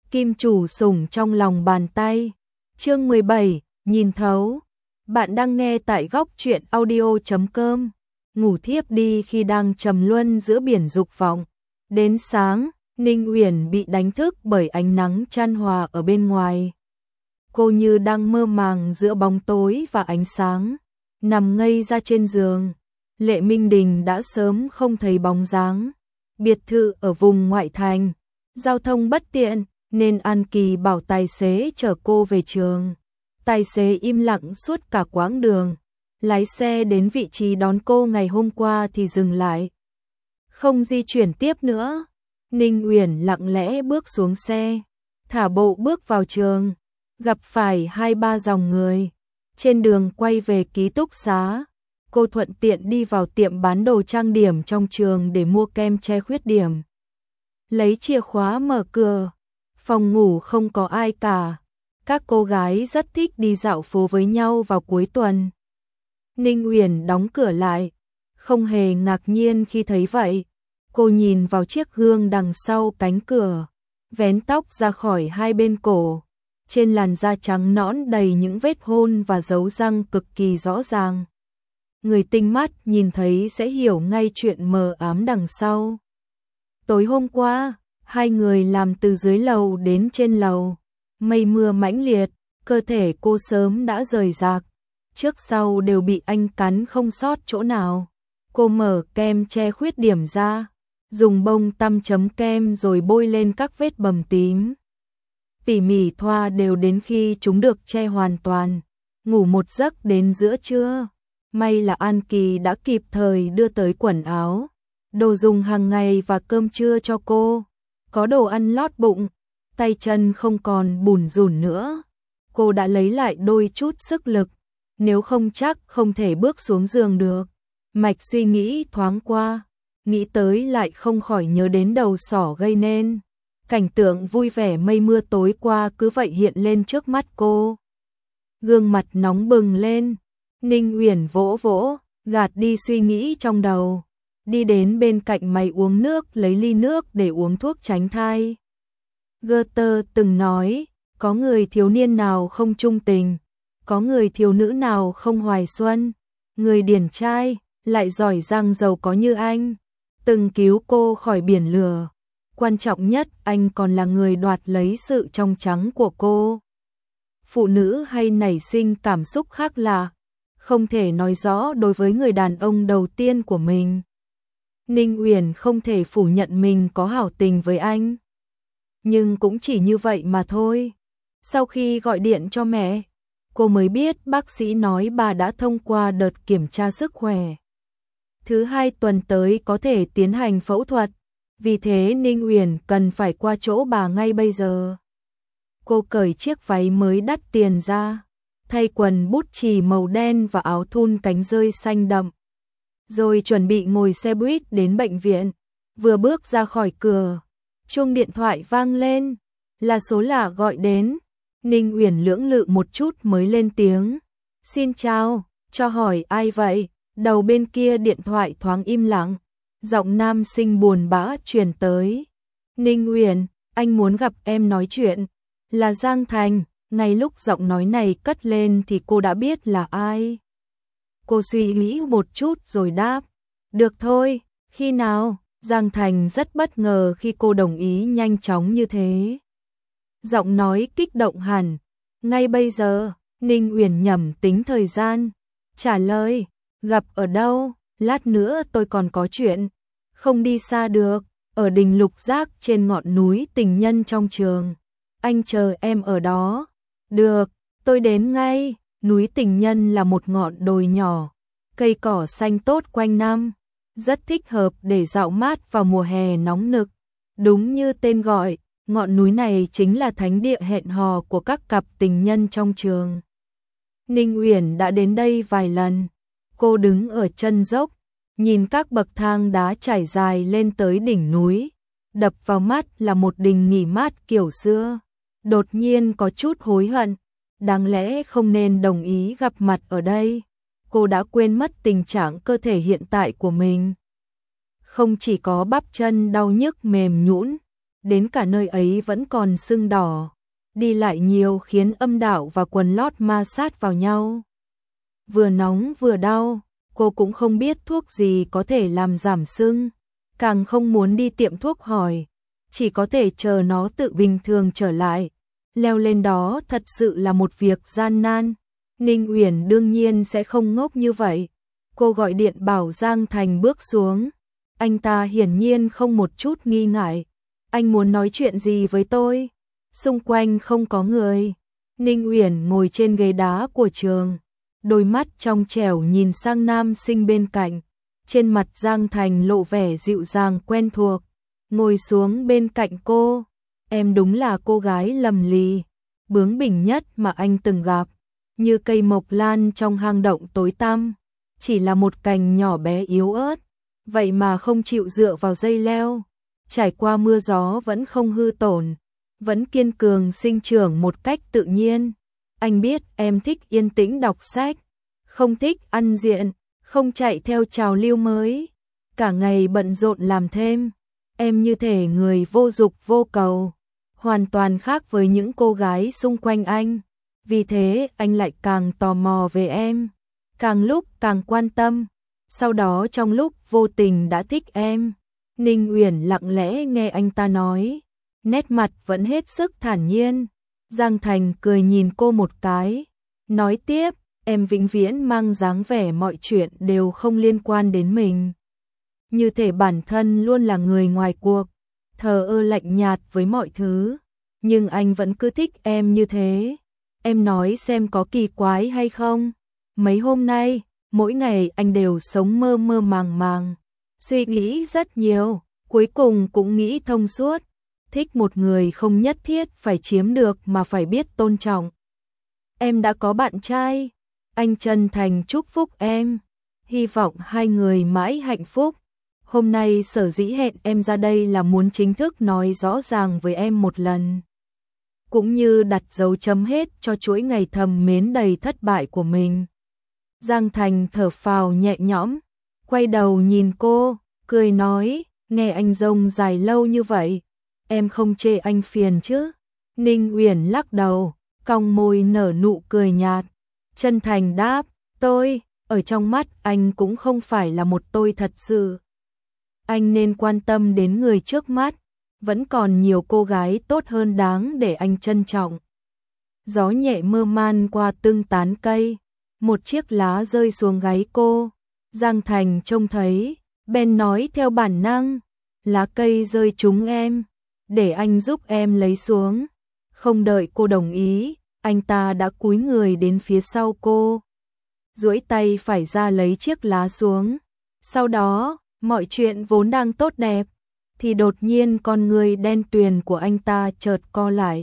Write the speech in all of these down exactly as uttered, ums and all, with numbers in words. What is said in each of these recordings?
Kim chủ sủng trong lòng bàn tay. Chương mười bảy, nhìn thấu. Bạn đang nghe tại góc truyện audio chấm com. Ngủ thiếp đi khi đang trầm luân giữa biển dục vọng. Đến sáng, Ninh Uyển bị đánh thức bởi ánh nắng chan hòa ở bên ngoài. Cô như đang mơ màng giữa bóng tối và ánh sáng, nằm ngây ra trên giường. Lệ Minh Đình đã sớm không thấy bóng dáng. Biệt thự ở vùng ngoại thành, giao thông bất tiện, nên An Kỳ bảo tài xế chở cô về trường. Tài xế im lặng suốt cả quãng đường. Lái xe đến vị trí đón cô ngày hôm qua thì dừng lại, không di chuyển tiếp nữa. Ninh Uyển lặng lẽ bước xuống xe, thả bộ bước vào trường, gặp phải hai ba dòng người. Trên đường quay về ký túc xá, cô thuận tiện đi vào tiệm bán đồ trang điểm trong trường để mua kem che khuyết điểm. Lấy chìa khóa mở cửa, phòng ngủ không có ai cả. Các cô gái rất thích đi dạo phố với nhau vào cuối tuần. Ninh Uyển đóng cửa lại, không hề ngạc nhiên khi thấy vậy. Cô nhìn vào chiếc gương đằng sau cánh cửa, vén tóc ra khỏi hai bên cổ. Trên làn da trắng nõn đầy những vết hôn và dấu răng cực kỳ rõ ràng. Người tinh mắt nhìn thấy sẽ hiểu ngay chuyện mờ ám đằng sau. Tối hôm qua, hai người làm từ dưới lầu đến trên lầu. Mây mưa mãnh liệt, cơ thể cô sớm đã rời rạc. Trước sau đều bị anh cắn không sót chỗ nào. Cô mở kem che khuyết điểm ra, dùng bông tăm chấm kem rồi bôi lên các vết bầm tím. Tỉ mỉ thoa đều đến khi chúng được che hoàn toàn. Ngủ một giấc đến giữa trưa. May là An Kỳ đã kịp thời đưa tới quần áo, đồ dùng hàng ngày và cơm trưa cho cô. Có đồ ăn lót bụng, tay chân không còn bủn rủn nữa. Cô đã lấy lại đôi chút sức lực, nếu không chắc không thể bước xuống giường được. Mạch suy nghĩ thoáng qua, nghĩ tới lại không khỏi nhớ đến đầu sỏ gây nên. Cảnh tượng vui vẻ mây mưa tối qua cứ vậy hiện lên trước mắt cô. Gương mặt nóng bừng lên, Ninh Uyển vỗ vỗ, gạt đi suy nghĩ trong đầu. Đi đến bên cạnh máy uống nước lấy ly nước để uống thuốc tránh thai. Goethe từng nói, có người thiếu niên nào không trung tình, có người thiếu nữ nào không hoài xuân. Người điển trai, lại giỏi giang giàu có như anh, từng cứu cô khỏi biển lửa. Quan trọng nhất, anh còn là người đoạt lấy sự trong trắng của cô. Phụ nữ hay nảy sinh cảm xúc khác lạ, không thể nói rõ đối với người đàn ông đầu tiên của mình. Ninh Uyển không thể phủ nhận mình có hảo tình với anh, nhưng cũng chỉ như vậy mà thôi. Sau khi gọi điện cho mẹ, cô mới biết bác sĩ nói bà đã thông qua đợt kiểm tra sức khỏe. Thứ hai tuần tới có thể tiến hành phẫu thuật, vì thế Ninh Uyển cần phải qua chỗ bà ngay bây giờ. Cô cởi chiếc váy mới đắt tiền ra, thay quần bút chì màu đen và áo thun cánh dơi xanh đậm, rồi chuẩn bị ngồi xe buýt đến bệnh viện. Vừa bước ra khỏi cửa, chuông điện thoại vang lên, là số lạ gọi đến. Ninh Uyển lưỡng lự một chút mới lên tiếng. Xin chào, cho hỏi ai vậy? Đầu bên kia điện thoại thoáng im lặng, giọng nam sinh buồn bã truyền tới. Ninh Uyển, anh muốn gặp em nói chuyện. Là Giang Thành. Ngay lúc giọng nói này cất lên thì cô đã biết là ai. Cô suy nghĩ một chút rồi đáp. Được thôi, khi nào? Giang Thành rất bất ngờ khi cô đồng ý nhanh chóng như thế. Giọng nói kích động hẳn. Ngay bây giờ, Ninh Uyển nhẩm tính thời gian. Trả lời, gặp ở đâu? Lát nữa tôi còn có chuyện. Không đi xa được, ở đình Lục Giác trên ngọn núi Tình Nhân trong trường. Anh chờ em ở đó. Được, tôi đến ngay. Núi Tình Nhân là một ngọn đồi nhỏ, cây cỏ xanh tốt quanh năm, rất thích hợp để dạo mát vào mùa hè nóng nực. Đúng như tên gọi, ngọn núi này chính là thánh địa hẹn hò của các cặp tình nhân trong trường. Ninh Uyển đã đến đây vài lần. Cô đứng ở chân dốc, nhìn các bậc thang đá trải dài lên tới đỉnh núi. Đập vào mắt là một đình nghỉ mát kiểu xưa. Đột nhiên có chút hối hận, đáng lẽ không nên đồng ý gặp mặt ở đây. Cô đã quên mất tình trạng cơ thể hiện tại của mình. Không chỉ có bắp chân đau nhức mềm nhũn, đến cả nơi ấy vẫn còn sưng đỏ. Đi lại nhiều khiến âm đạo và quần lót ma sát vào nhau. Vừa nóng vừa đau, cô cũng không biết thuốc gì có thể làm giảm sưng, càng không muốn đi tiệm thuốc hỏi, chỉ có thể chờ nó tự bình thường trở lại. Leo lên đó thật sự là một việc gian nan. Ninh Uyển đương nhiên sẽ không ngốc như vậy. Cô gọi điện bảo Giang Thành bước xuống. Anh ta hiển nhiên không một chút nghi ngại. Anh muốn nói chuyện gì với tôi? Xung quanh không có người. Ninh Uyển ngồi trên ghế đá của trường, đôi mắt trong trẻo nhìn sang nam sinh bên cạnh. Trên mặt Giang Thành lộ vẻ dịu dàng quen thuộc, ngồi xuống bên cạnh cô. Em đúng là cô gái lầm lì, bướng bỉnh nhất mà anh từng gặp, như cây mộc lan trong hang động tối tăm, chỉ là một cành nhỏ bé yếu ớt, vậy mà không chịu dựa vào dây leo, trải qua mưa gió vẫn không hư tổn, vẫn kiên cường sinh trưởng một cách tự nhiên. Anh biết em thích yên tĩnh đọc sách, không thích ăn diện, không chạy theo trào lưu mới, cả ngày bận rộn làm thêm. Em như thể người vô dục vô cầu, hoàn toàn khác với những cô gái xung quanh anh. Vì thế anh lại càng tò mò về em, càng lúc càng quan tâm. Sau đó trong lúc vô tình đã thích em. Ninh Uyển lặng lẽ nghe anh ta nói, nét mặt vẫn hết sức thản nhiên. Giang Thành cười nhìn cô một cái, nói tiếp, em vĩnh viễn mang dáng vẻ mọi chuyện đều không liên quan đến mình, như thể bản thân luôn là người ngoài cuộc, thờ ơ lạnh nhạt với mọi thứ. Nhưng anh vẫn cứ thích em như thế. Em nói xem có kỳ quái hay không? Mấy hôm nay, mỗi ngày anh đều sống mơ mơ màng màng, suy nghĩ rất nhiều, cuối cùng cũng nghĩ thông suốt. Thích một người không nhất thiết phải chiếm được mà phải biết tôn trọng. Em đã có bạn trai, anh chân thành chúc phúc em, hy vọng hai người mãi hạnh phúc. Hôm nay sở dĩ hẹn em ra đây là muốn chính thức nói rõ ràng với em một lần, cũng như đặt dấu chấm hết cho chuỗi ngày thầm mến đầy thất bại của mình. Giang Thành thở phào nhẹ nhõm, quay đầu nhìn cô, cười nói, nghe anh rông dài lâu như vậy, em không chê anh phiền chứ? Ninh Uyển lắc đầu, cong môi nở nụ cười nhạt, chân thành đáp, tôi, ở trong mắt anh cũng không phải là một tôi thật sự. Anh nên quan tâm đến người trước mắt, vẫn còn nhiều cô gái tốt hơn đáng để anh trân trọng. Gió nhẹ mơ man qua từng tán cây, một chiếc lá rơi xuống gáy cô. Giang Thành trông thấy, bèn nói theo bản năng, lá cây rơi trúng em, để anh giúp em lấy xuống. Không đợi cô đồng ý, anh ta đã cúi người đến phía sau cô, duỗi tay phải ra lấy chiếc lá xuống. Sau đó, mọi chuyện vốn đang tốt đẹp, thì đột nhiên con người đen tuyền của anh ta chợt co lại.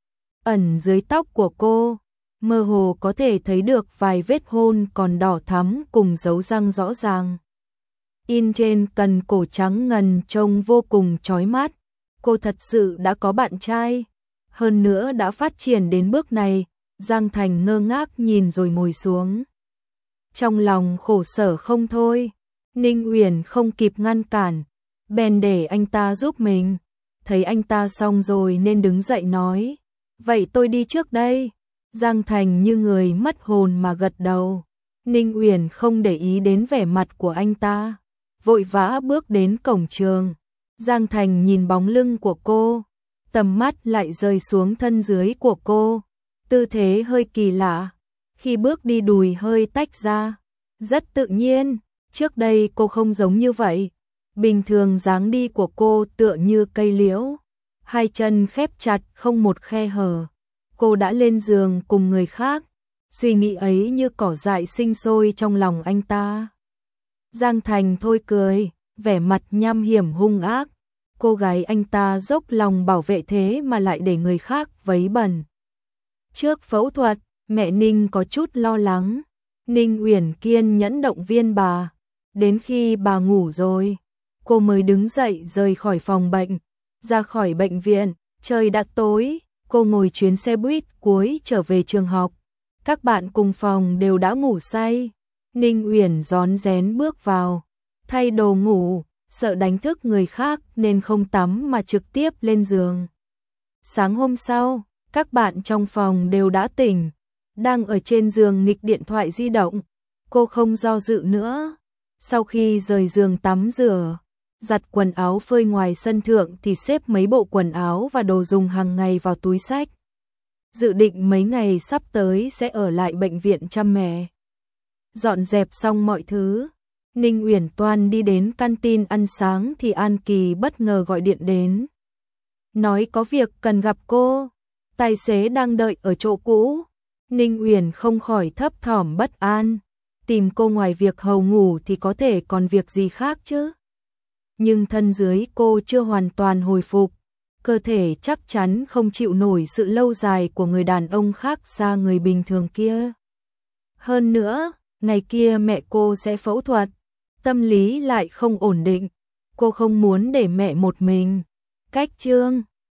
Ẩn dưới tóc của cô, mơ hồ có thể thấy được vài vết hôn còn đỏ thắm cùng dấu răng rõ ràng. In trên cần cổ trắng ngần trông vô cùng chói mắt. Cô thật sự đã có bạn trai, hơn nữa đã phát triển đến bước này. Giang Thành ngơ ngác nhìn rồi ngồi xuống, trong lòng khổ sở không thôi. Ninh Uyển không kịp ngăn cản, bèn để anh ta giúp mình. Thấy anh ta xong rồi nên đứng dậy nói, vậy tôi đi trước đây. Giang Thành như người mất hồn mà gật đầu. Ninh Uyển không để ý đến vẻ mặt của anh ta, vội vã bước đến cổng trường. Giang Thành nhìn bóng lưng của cô, tầm mắt lại rơi xuống thân dưới của cô, tư thế hơi kỳ lạ, khi bước đi đùi hơi tách ra, rất tự nhiên. Trước đây cô không giống như vậy, bình thường dáng đi của cô tựa như cây liễu, hai chân khép chặt không một khe hở. Cô đã lên giường cùng người khác, suy nghĩ ấy như cỏ dại sinh sôi trong lòng anh ta. Giang Thành thôi cười, vẻ mặt nham hiểm hung ác. Cô gái anh ta dốc lòng bảo vệ thế mà lại để người khác vấy bẩn. Trước phẫu thuật, mẹ Ninh có chút lo lắng. Ninh Uyển kiên nhẫn động viên bà. Đến khi bà ngủ rồi, cô mới đứng dậy rời khỏi phòng bệnh. Ra khỏi bệnh viện, trời đã tối, cô ngồi chuyến xe buýt cuối trở về trường học. Các bạn cùng phòng đều đã ngủ say. Ninh Uyển rón rén bước vào, thay đồ ngủ, sợ đánh thức người khác nên không tắm mà trực tiếp lên giường. Sáng hôm sau, các bạn trong phòng đều đã tỉnh, đang ở trên giường nghịch điện thoại di động. Cô không do dự nữa. Sau khi rời giường tắm rửa, giặt quần áo phơi ngoài sân thượng thì xếp mấy bộ quần áo và đồ dùng hàng ngày vào túi xách. Dự định mấy ngày sắp tới sẽ ở lại bệnh viện chăm mẹ. Dọn dẹp xong mọi thứ, Ninh Uyển Toan đi đến canteen ăn sáng thì An Kỳ bất ngờ gọi điện đến. Nói có việc cần gặp cô, tài xế đang đợi ở chỗ cũ. Ninh Uyển không khỏi thấp thỏm bất an, tìm cô ngoài việc hầu ngủ thì có thể còn việc gì khác chứ. Nhưng thân dưới cô chưa hoàn toàn hồi phục, cơ thể chắc chắn không chịu nổi sự lâu dài của người đàn ông khác xa người bình thường kia. Hơn nữa, ngày kia mẹ cô sẽ phẫu thuật, tâm lý lại không ổn định, cô không muốn để mẹ một mình. Cách chương